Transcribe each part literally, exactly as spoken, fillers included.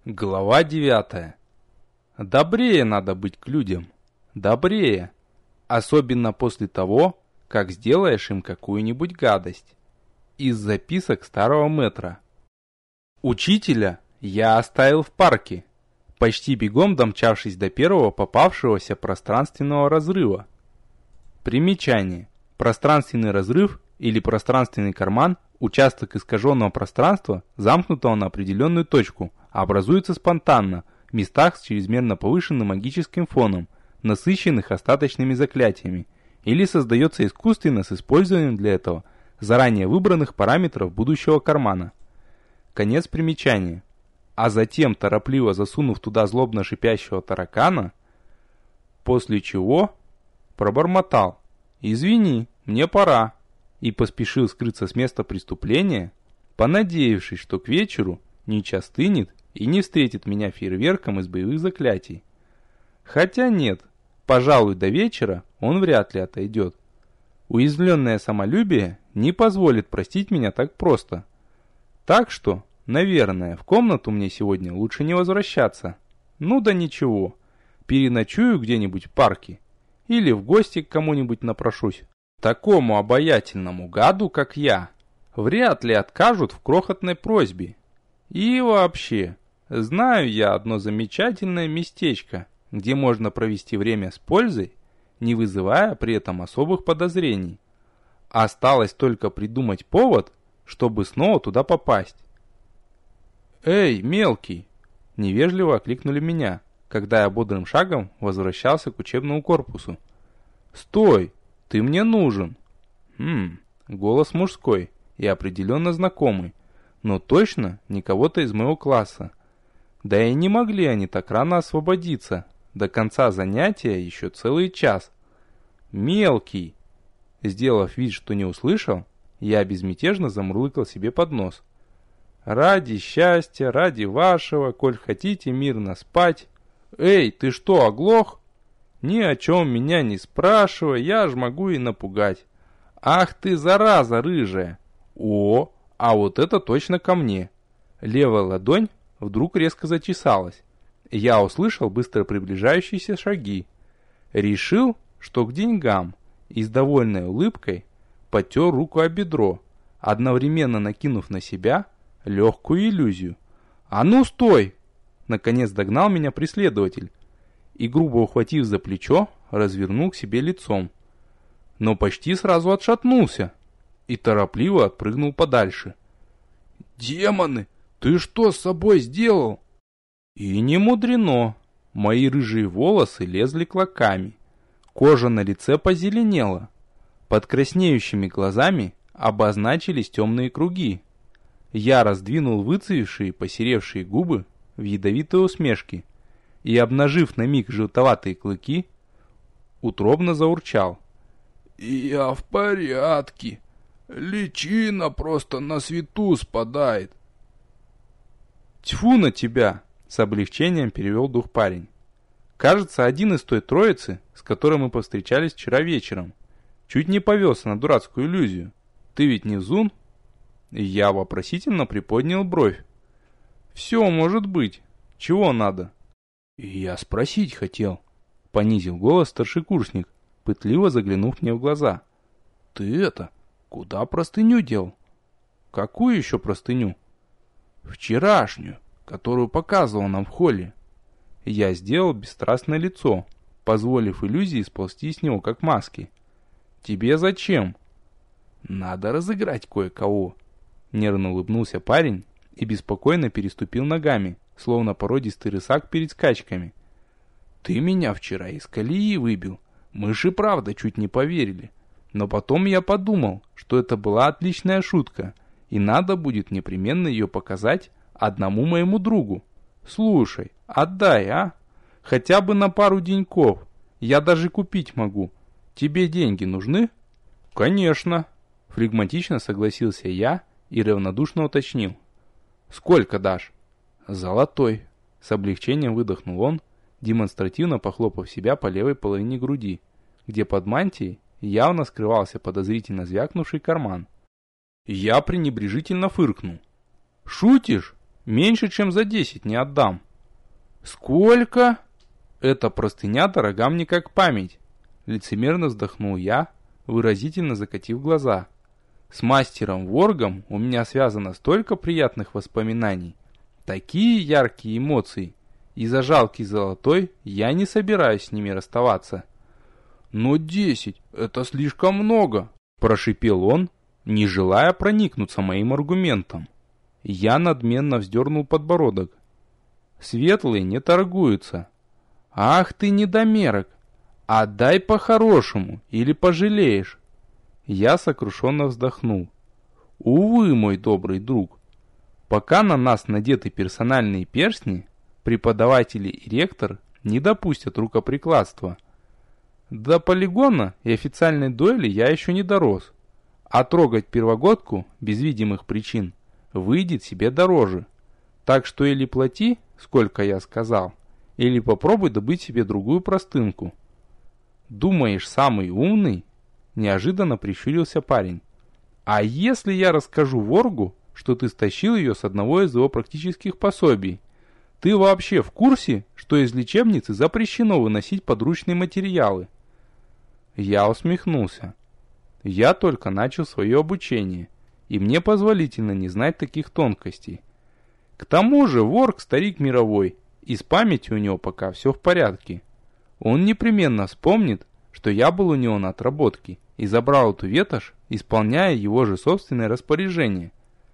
Глава девятая. Добрее надо быть к людям. Добрее. Особенно после того, как сделаешь им какую-нибудь гадость. Из записок старого мэтра. Учителя я оставил в парке, почти бегом домчавшись до первого попавшегося пространственного разрыва. Примечание. Пространственный разрыв или пространственный карман – участок искаженного пространства, замкнутого на определенную точку, образуется спонтанно в местах с чрезмерно повышенным магическим фоном, насыщенных остаточными заклятиями, или создается искусственно с использованием для этого заранее выбранных параметров будущего кармана. Конец примечания. А затем, торопливо засунув туда злобно шипящего таракана, после чего пробормотал: «Извини, мне пора», и поспешил скрыться с места преступления, понадеявшись, что к вечеру Нич остынет и не встретит меня фейерверком из боевых заклятий. Хотя нет, пожалуй, до вечера он вряд ли отойдет. Уязвленное самолюбие не позволит простить меня так просто. Так что, наверное, в комнату мне сегодня лучше не возвращаться. Ну да ничего, переночую где-нибудь в парке или в гости к кому-нибудь напрошусь. Такому обаятельному гаду, как я, вряд ли откажут в крохотной просьбе. И вообще, знаю я одно замечательное местечко, где можно провести время с пользой, не вызывая при этом особых подозрений. Осталось только придумать повод, чтобы снова туда попасть. «Эй, мелкий!» – невежливо окликнули меня, когда я бодрым шагом возвращался к учебному корпусу. «Стой! Ты мне нужен!» Хм, голос мужской и определенно знакомый, но точно не кого-то из моего класса. Да и не могли они так рано освободиться. До конца занятия еще целый час. «Мелкий!» Сделав вид, что не услышал, я безмятежно замурлыкал себе под нос. «Ради счастья, ради вашего, коль хотите мирно спать. Эй, ты что, оглох? Ни о чем меня не спрашивай, я ж могу и напугать. Ах ты, зараза рыжая! О, а вот это точно ко мне!» Левая ладонь вдруг резко зачесалась. Я услышал быстро приближающиеся шаги. Решил, что к деньгам, и с довольной улыбкой потер руку о бедро, одновременно накинув на себя легкую иллюзию. «А ну стой!» Наконец догнал меня преследователь и, грубо ухватив за плечо, развернул к себе лицом. Но почти сразу отшатнулся и торопливо отпрыгнул подальше. «Демоны! Ты что с собой сделал?» И не мудрено. Мои рыжие волосы лезли клоками. Кожа на лице позеленела. Под краснеющими глазами обозначились темные круги. Я раздвинул выцвевшие, посеревшие губы в ядовитой усмешке и, обнажив на миг желтоватые клыки, утробно заурчал. «Я в порядке. Личина просто на свету спадает». «Тьфу на тебя!» — с облегчением перевел дух парень. «Кажется, один из той троицы, с которой мы повстречались вчера вечером, чуть не повелся на дурацкую иллюзию. Ты ведь не Зун?» Я вопросительно приподнял бровь. «Все может быть. Чего надо?» «Я спросить хотел», — понизил голос старшекурсник, пытливо заглянув мне в глаза. «Ты это, куда простыню дел?» «Какую еще простыню?» «Вчерашнюю, которую показывал нам в холле». Я сделал бесстрастное лицо, позволив иллюзии сползти с него как маски. «Тебе зачем?» «Надо разыграть кое-кого», — нервно улыбнулся парень и беспокойно переступил ногами, словно породистый рысак перед скачками. «Ты меня вчера из колеи выбил. Мы же правда чуть не поверили. Но потом я подумал, что это была отличная шутка, и надо будет непременно ее показать одному моему другу. Слушай, отдай, а? Хотя бы на пару деньков. Я даже купить могу. Тебе деньги нужны?» «Конечно», — флегматично согласился я и равнодушно уточнил. «Сколько дашь?» «Золотой», — с облегчением выдохнул он, демонстративно похлопав себя по левой половине груди, где под мантией явно скрывался подозрительно звякнувший карман. Я пренебрежительно фыркнул. «Шутишь? Меньше, чем за десять не отдам. Сколько? Эта простыня дорога мне как память. Лицемерно вздохнул я, выразительно закатив глаза. С мастером Воргом у меня связано столько приятных воспоминаний, такие яркие эмоции, и за жалкий золотой я не собираюсь с ними расставаться. Но десять — это слишком много, прошипел он, не желая проникнуться моим аргументом. Я надменно вздернул подбородок. Светлые не торгуются. Ах ты недомерок! Отдай по-хорошему или пожалеешь. Я сокрушенно вздохнул. Увы, мой добрый друг, пока на нас надеты персональные перстни, преподаватели и ректор не допустят рукоприкладства. До полигона и официальной дуэли я еще не дорос, а трогать первогодку без видимых причин выйдет себе дороже. Так что или плати, сколько я сказал, или попробуй добыть себе другую простынку. Думаешь, самый умный? Неожиданно прищурился парень. А если я расскажу Воргу, что ты стащил ее с одного из его практических пособий? Ты вообще в курсе, что из лечебницы запрещено выносить подручные материалы? Я усмехнулся. Я только начал свое обучение, и мне позволительно не знать таких тонкостей. К тому же Ворг старик мировой, и с памятью у него пока все в порядке. Он непременно вспомнит, что я был у него на отработке и забрал эту ветошь, исполняя его же собственное распоряжение.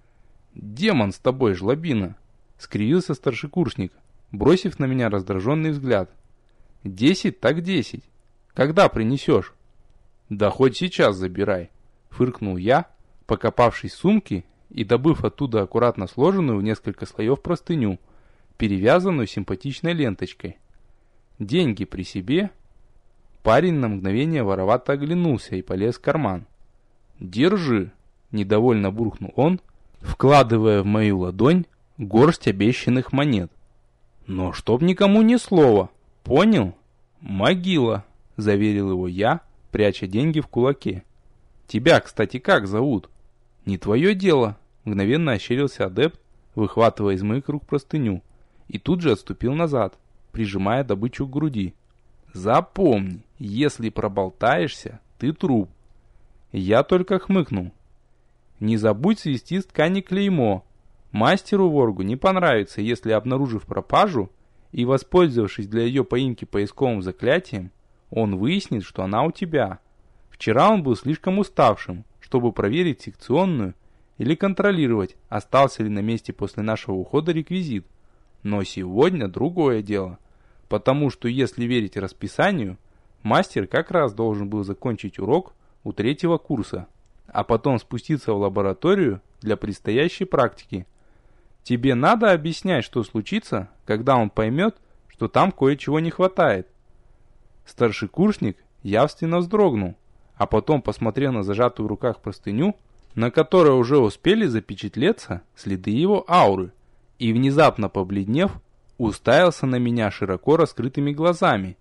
«Демон с тобой, жлобина!» — скривился старшекурсник, бросив на меня раздраженный взгляд. «Десять так десять. Когда принесешь?» «Да хоть сейчас забирай», — фыркнул я, покопавшись в сумке и добыв оттуда аккуратно сложенную в несколько слоев простыню, перевязанную симпатичной ленточкой. «Деньги при себе?» Парень на мгновение воровато оглянулся и полез в карман. «Держи!» — недовольно буркнул он, вкладывая в мою ладонь горсть обещанных монет. «Но чтоб никому ни слова, понял?» «Могила!» — заверил его я, пряча деньги в кулаке. «Тебя, кстати, как зовут?» «Не твое дело!» — мгновенно ощерился адепт, выхватывая из моих рук простыню, и тут же отступил назад, прижимая добычу к груди. «Запомни, если проболтаешься, ты труп». Я только хмыкнул. «Не забудь свести с ткани клеймо. Мастеру Воргу не понравится, если, обнаружив пропажу и воспользовавшись для ее поимки поисковым заклятием, он выяснит, что она у тебя. Вчера он был слишком уставшим, чтобы проверить секционную или контролировать, остался ли на месте после нашего ухода реквизит. Но сегодня другое дело. Потому что, если верить расписанию, мастер как раз должен был закончить урок у третьего курса, а потом спуститься в лабораторию для предстоящей практики. Тебе надо объяснять, что случится, когда он поймет, что там кое-чего не хватает. Старшекурсник явственно вздрогнул, а потом посмотрел на зажатую в руках простыню, на которой уже успели запечатлеться следы его ауры, и, внезапно побледнев, уставился на меня широко раскрытыми глазами.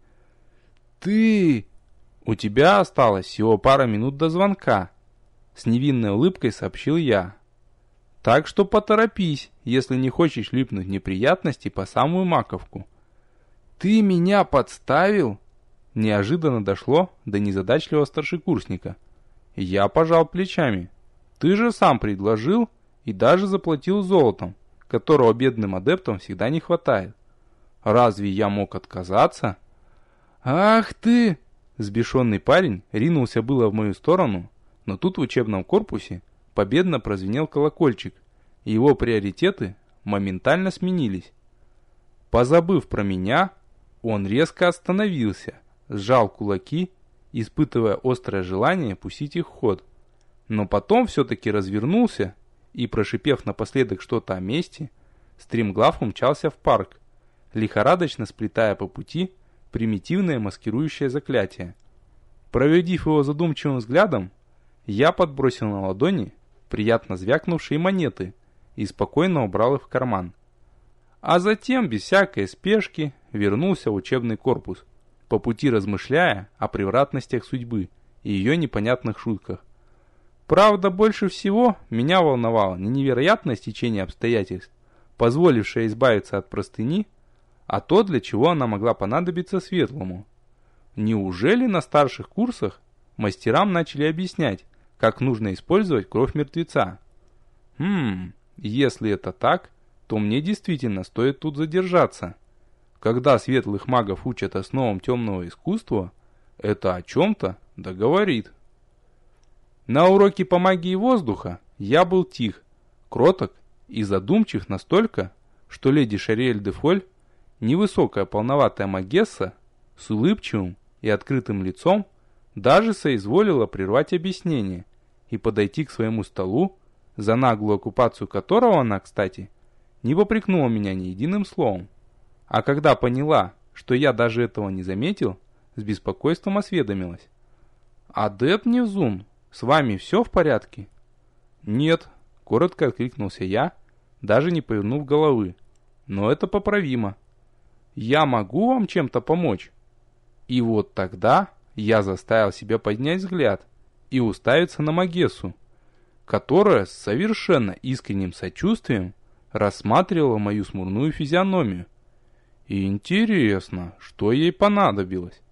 «Ты...» «У тебя осталось всего пара минут до звонка», — с невинной улыбкой сообщил я. «Так что поторопись, если не хочешь липнуть в неприятности по самую маковку». «Ты меня подставил?» Неожиданно дошло до незадачливого старшекурсника. Я пожал плечами. «Ты же сам предложил и даже заплатил золотом, которого бедным адептам всегда не хватает. Разве я мог отказаться?» «Ах ты!» Взбешенный парень ринулся было в мою сторону, но тут в учебном корпусе победно прозвенел колокольчик, и его приоритеты моментально сменились. Позабыв про меня, он резко остановился, сжал кулаки, испытывая острое желание пустить их в ход, но потом все-таки развернулся и, прошипев напоследок что-то о мести, стремглав умчался в парк, лихорадочно сплетая по пути примитивное маскирующее заклятие. Проведив его задумчивым взглядом, я подбросил на ладони приятно звякнувшие монеты и спокойно убрал их в карман. А затем, без всякой спешки, вернулся в учебный корпус, по пути размышляя о превратностях судьбы и ее непонятных шутках. Правда, больше всего меня волновало не невероятное стечение обстоятельств, позволившее избавиться от простыни, а то, для чего она могла понадобиться Светлому. Неужели на старших курсах мастерам начали объяснять, как нужно использовать кровь мертвеца? Хм, если это так, то мне действительно стоит тут задержаться. Когда светлых магов учат основам темного искусства, это о чем-то да говорит. На уроке по магии воздуха я был тих, кроток и задумчив настолько, что леди Шариэль де Фоль, невысокая полноватая магесса, с улыбчивым и открытым лицом, даже соизволила прервать объяснение и подойти к своему столу, за наглую оккупацию которого она, кстати, не попрекнула меня ни единым словом. А когда поняла, что я даже этого не заметил, с беспокойством осведомилась. «Адепт Невзун, с вами все в порядке?» «Нет», — коротко откликнулся я, даже не повернув головы. «Но это поправимо. Я могу вам чем-то помочь?» И вот тогда я заставил себя поднять взгляд и уставиться на Магессу, которая с совершенно искренним сочувствием рассматривала мою смурную физиономию. И интересно, что ей понадобилось.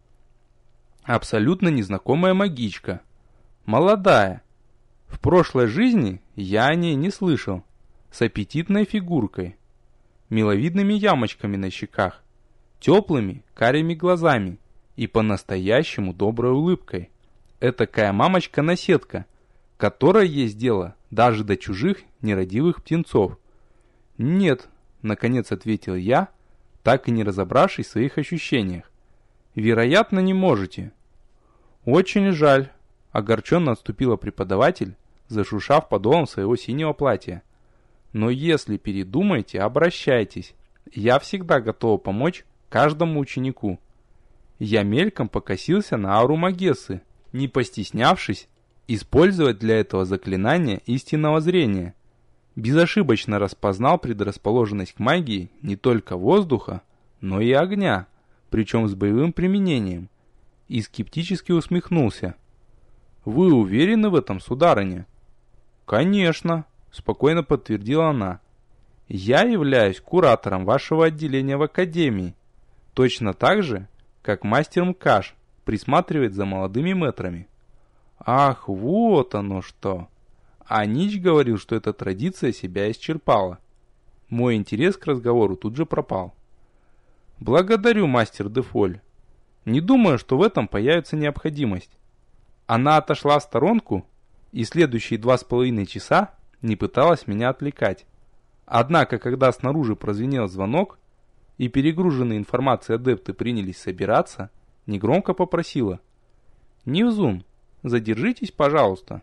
Абсолютно незнакомая магичка. Молодая. В прошлой жизни я о ней не слышал. С аппетитной фигуркой. Миловидными ямочками на щеках. Теплыми карими глазами. И по-настоящему доброй улыбкой. Этакая мамочка-наседка, которая есть дело даже до чужих нерадивых птенцов. «Нет», — наконец ответил я, так и не разобравшись в своих ощущениях. «Вероятно, не можете». «Очень жаль», — огорченно отступила преподаватель, зашуршав подолом своего синего платья. «Но если передумаете, обращайтесь. Я всегда готова помочь каждому ученику». Я мельком покосился на ауру Магессы, не постеснявшись использовать для этого заклинание истинного зрения. Безошибочно распознал предрасположенность к магии не только воздуха, но и огня, причем с боевым применением, и скептически усмехнулся. «Вы уверены в этом, сударыня?» «Конечно», — спокойно подтвердила она. «Я являюсь куратором вашего отделения в академии, точно так же, как мастер Мкаш присматривает за молодыми мэтрами». «Ах, вот оно что!» А Нич говорил, что эта традиция себя исчерпала. Мой интерес к разговору тут же пропал. «Благодарю, мастер де Фоль. Не думаю, что в этом появится необходимость». Она отошла в сторонку и следующие два с половиной часа не пыталась меня отвлекать. Однако, когда снаружи прозвенел звонок и перегруженные информацией адепты принялись собираться, негромко попросила: «Невзун, задержитесь, пожалуйста».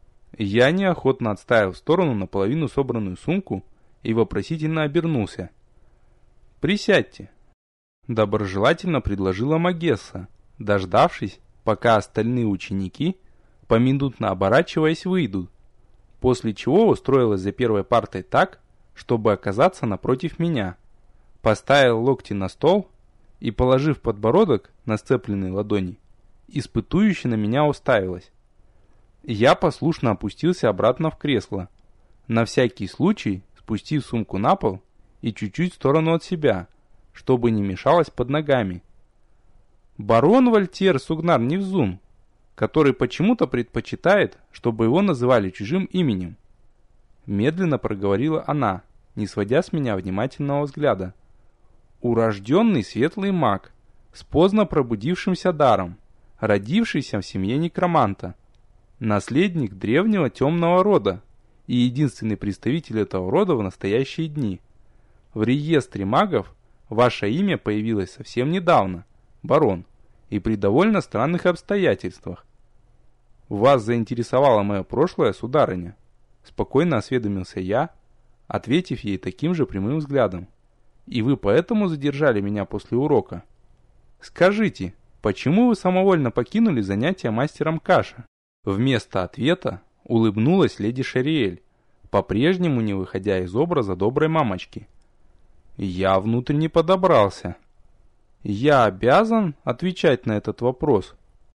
Я неохотно отставил в сторону наполовину собранную сумку и вопросительно обернулся. «Присядьте», — доброжелательно предложила Магесса, дождавшись, пока остальные ученики, поминутно оборачиваясь, выйдут, после чего устроилась за первой партой так, чтобы оказаться напротив меня, поставил локти на стол и, положив подбородок на сцепленные ладони, испытующе на меня уставилась. Я послушно опустился обратно в кресло, на всякий случай спустив сумку на пол и чуть-чуть в сторону от себя, чтобы не мешалось под ногами. Барон Вольтьер Сугнар Невзун, который почему-то предпочитает, чтобы его называли чужим именем, медленно проговорила она, не сводя с меня внимательного взгляда. Урожденный светлый маг, с поздно пробудившимся даром, родившийся в семье некроманта, наследник древнего темного рода и единственный представитель этого рода в настоящие дни. В реестре магов ваше имя появилось совсем недавно, барон, и при довольно странных обстоятельствах. «Вас заинтересовало мое прошлое, сударыня?» Спокойно осведомился я, ответив ей таким же прямым взглядом. «И вы поэтому задержали меня после урока? Скажите, почему вы самовольно покинули занятия мастером Каша?» Вместо ответа улыбнулась леди Шариэль, по-прежнему не выходя из образа доброй мамочки. Я внутренне подобрался. Я обязан отвечать на этот вопрос?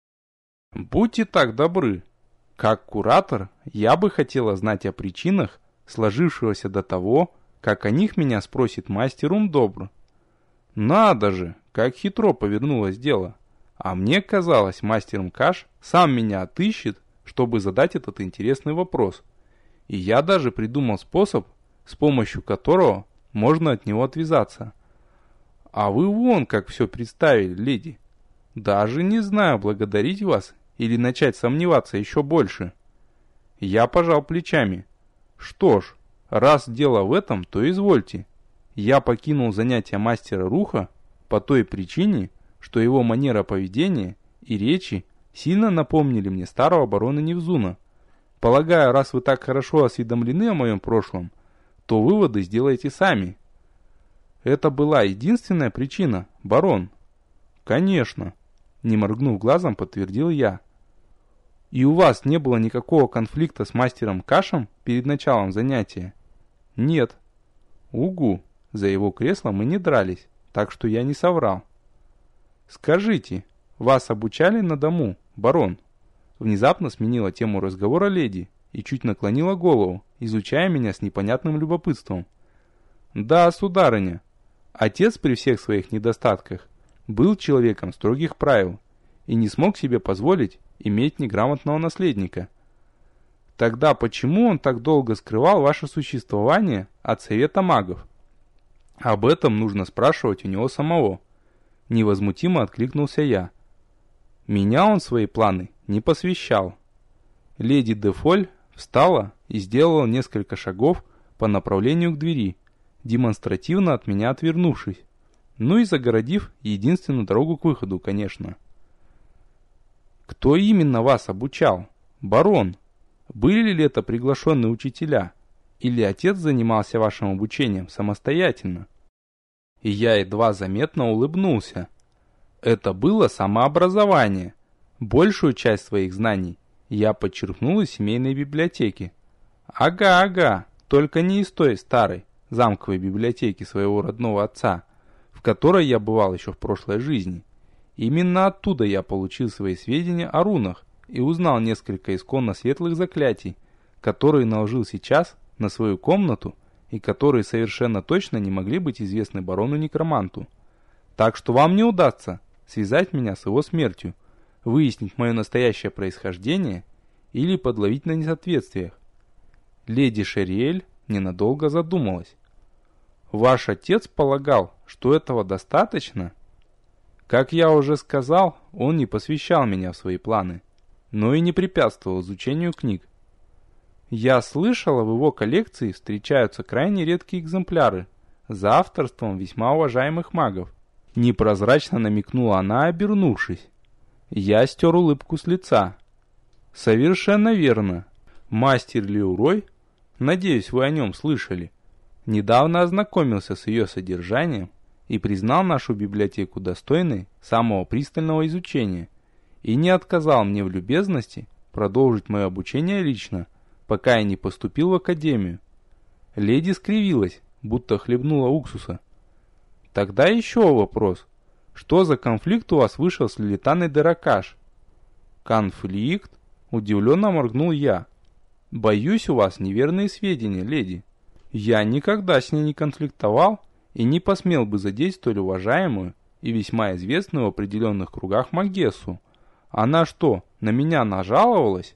Будьте так добры. Как куратор, я бы хотела знать о причинах сложившегося до того, как о них меня спросит мастер Умдобр. Надо же, как хитро повернулось дело. А мне казалось, мастер Мкаш сам меня отыщет, чтобы задать этот интересный вопрос. И я даже придумал способ, с помощью которого можно от него отвязаться. А вы вон как все представили, леди. Даже не знаю, благодарить вас или начать сомневаться еще больше. Я пожал плечами. Что ж, раз дело в этом, то извольте. Я покинул занятия мастера Руха по той причине, что его манера поведения и речи сильно напомнили мне старого барона Невзуна. Полагаю, раз вы так хорошо осведомлены о моем прошлом, то выводы сделаете сами. Это была единственная причина, барон? Конечно, не моргнув глазом, подтвердил я. И у вас не было никакого конфликта с мастером Кашем перед началом занятия? Нет. Угу, за его кресло мы не дрались, так что я не соврал. Скажите, вас обучали на дому, барон? Внезапно сменила тему разговора леди и чуть наклонила голову, изучая меня с непонятным любопытством. Да, сударыня. Отец при всех своих недостатках был человеком строгих правил и не смог себе позволить иметь неграмотного наследника. Тогда почему он так долго скрывал ваше существование от совета магов? Об этом нужно спрашивать у него самого. Невозмутимо откликнулся я. Меня он в свои планы не посвящал. Леди Дефоль встала и сделала несколько шагов по направлению к двери, демонстративно от меня отвернувшись, ну и загородив единственную дорогу к выходу, конечно. Кто именно вас обучал, барон? Были ли это приглашенные учителя? Или отец занимался вашим обучением самостоятельно? И я едва заметно улыбнулся. Это было самообразование. Большую часть своих знаний я подчеркнул из семейной библиотеки. Ага, ага, только не из той старой замковой библиотеки своего родного отца, в которой я бывал еще в прошлой жизни. Именно оттуда я получил свои сведения о рунах и узнал несколько исконно светлых заклятий, которые наложил сейчас на свою комнату и которые совершенно точно не могли быть известны барону-некроманту. Так что вам не удастся связать меня с его смертью, выяснить мое настоящее происхождение или подловить на несоответствиях. Леди Шериэль ненадолго задумалась. Ваш отец полагал, что этого достаточно? Как я уже сказал, он не посвящал меня в свои планы, но и не препятствовал изучению книг. Я слышала, в его коллекции встречаются крайне редкие экземпляры за авторством весьма уважаемых магов. Непрозрачно намекнула она, обернувшись. Я стер улыбку с лица. Совершенно верно. Мастер Леурой, надеюсь, вы о нем слышали, недавно ознакомился с ее содержанием и признал нашу библиотеку достойной самого пристального изучения и не отказал мне в любезности продолжить мое обучение лично, пока я не поступил в академию. Леди скривилась, будто хлебнула уксуса. Тогда еще вопрос. Что за конфликт у вас вышел с Лилитаной Деракаш? Конфликт? Удивленно моргнул я. Боюсь, у вас неверные сведения, леди. Я никогда с ней не конфликтовал и не посмел бы задеть столь уважаемую и весьма известную в определенных кругах Магессу. Она что, на меня нажаловалась?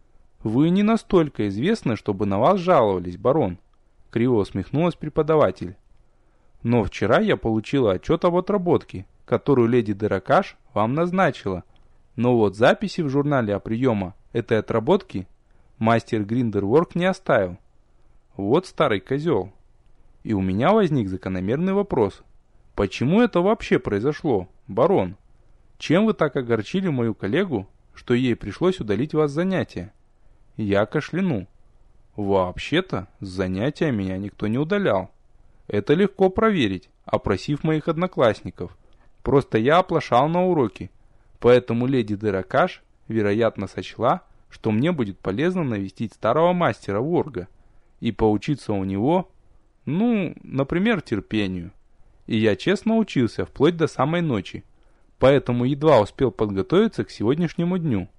Вы не настолько известны, чтобы на вас жаловались, барон. Криво усмехнулась преподаватель. Но вчера я получила отчет об отработке, которую леди Деракаш вам назначила. Но вот записи в журнале о приеме этой отработки мастер Гриндерворк не оставил. Вот старый козел. И у меня возник закономерный вопрос. Почему это вообще произошло, барон? Чем вы так огорчили мою коллегу, что ей пришлось удалить вас с занятия? Я кашлянул. Вообще-то, с занятия меня никто не удалял. Это легко проверить, опросив моих одноклассников. Просто я оплошал на уроке. Поэтому леди Деракаш, вероятно, сочла, что мне будет полезно навестить старого мастера Ворга и поучиться у него, ну, например, терпению. И я честно учился вплоть до самой ночи, поэтому едва успел подготовиться к сегодняшнему дню.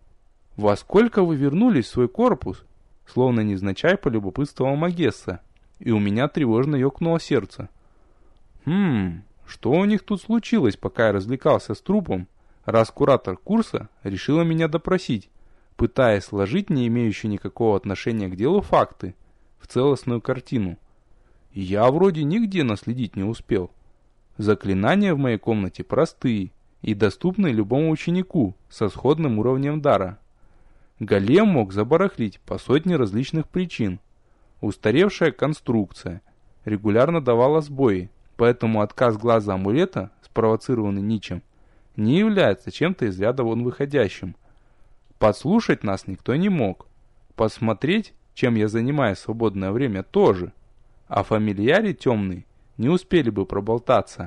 «Во сколько вы вернулись в свой корпус?» Словно невзначай полюбопытствовала Магесса. и у меня тревожно ёкнуло сердце. Хм, что у них тут случилось, пока я развлекался с трупом, раз куратор курса решила меня допросить, пытаясь сложить не имеющие никакого отношения к делу факты в целостную картину. Я вроде нигде наследить не успел. Заклинания в моей комнате простые и доступны любому ученику со сходным уровнем дара. Голем мог забарахлить по сотне различных причин. Устаревшая конструкция регулярно давала сбои, поэтому отказ глаза амулета, спровоцированный Ничем, не является чем-то из ряда вон выходящим. Подслушать нас никто не мог. Посмотреть, чем я занимаюсь в свободное время, тоже. А фамильяре темные не успели бы проболтаться.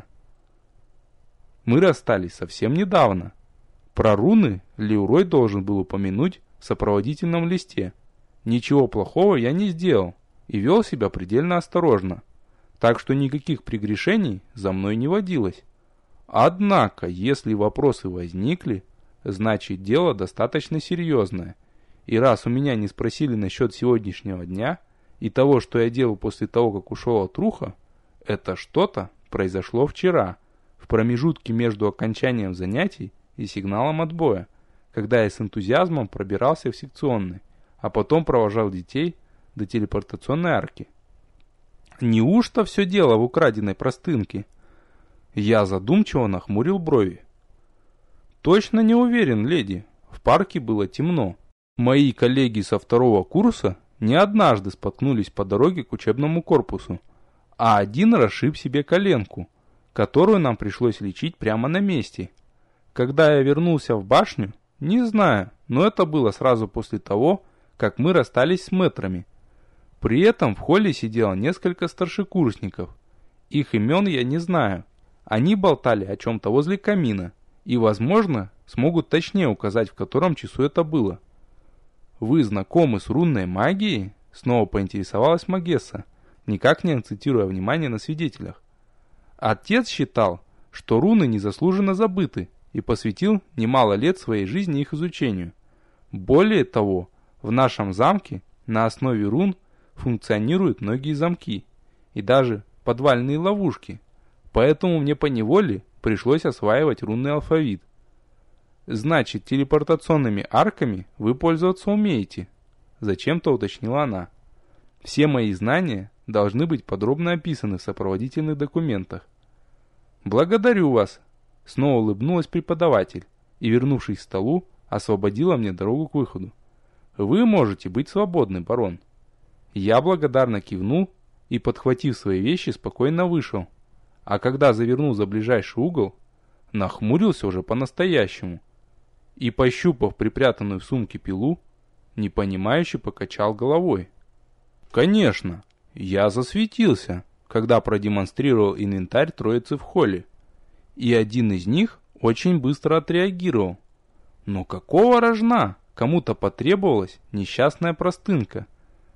Мы расстались совсем недавно. Про руны Леурой должен был упомянуть в сопроводительном листе. Ничего плохого я не сделал и вел себя предельно осторожно, так что никаких прегрешений за мной не водилось. Однако, если вопросы возникли, значит дело достаточно серьезное. И раз у меня не спросили насчет сегодняшнего дня и того, что я делал после того, как ушел от Руха, это что-то произошло вчера, в промежутке между окончанием занятий и сигналом отбоя, когда я с энтузиазмом пробирался в секционный, а потом провожал детей до телепортационной арки. Неужто все дело в украденной простынке? Я задумчиво нахмурил брови. Точно не уверен, леди. В парке было темно. Мои коллеги со второго курса не однажды споткнулись по дороге к учебному корпусу, а один расшиб себе коленку, которую нам пришлось лечить прямо на месте. Когда я вернулся в башню, не знаю, но это было сразу после того, как мы расстались с мэтрами. При этом в холле сидело несколько старшекурсников. Их имен я не знаю. Они болтали о чем-то возле камина и, возможно, смогут точнее указать, в котором часу это было. «Вы знакомы с рунной магией?» — снова поинтересовалась Магесса, никак не акцентируя внимание на свидетелях. Отец считал, что руны незаслуженно забыты и посвятил немало лет своей жизни их изучению. Более того, в нашем замке на основе рун функционируют многие замки и даже подвальные ловушки, поэтому мне поневоле пришлось осваивать рунный алфавит. «Значит, телепортационными арками вы пользоваться умеете?» — зачем-то уточнила она. «Все мои знания должны быть подробно описаны в сопроводительных документах». «Благодарю вас!» — снова улыбнулась преподаватель и, вернувшись к столу, освободила мне дорогу к выходу. «Вы можете быть свободны, барон». Я благодарно кивнул и, подхватив свои вещи, спокойно вышел. А когда завернул за ближайший угол, нахмурился уже по-настоящему и, пощупав припрятанную в сумке пилу, непонимающе покачал головой. Конечно, я засветился, когда продемонстрировал инвентарь троицы в холле, и один из них очень быстро отреагировал. Но какого рожна кому-то потребовалась несчастная простынка?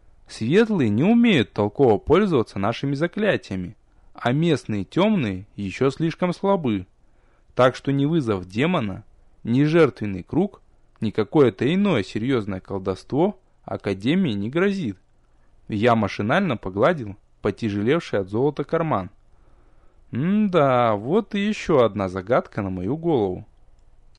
Светлые не умеют толково пользоваться нашими заклятиями, а местные темные еще слишком слабы. Так что ни вызов демона, ни жертвенный круг, ни какое-то иное серьезное колдовство Академии не грозит. Я машинально погладил потяжелевший от золота карман. М-да, вот и еще одна загадка на мою голову.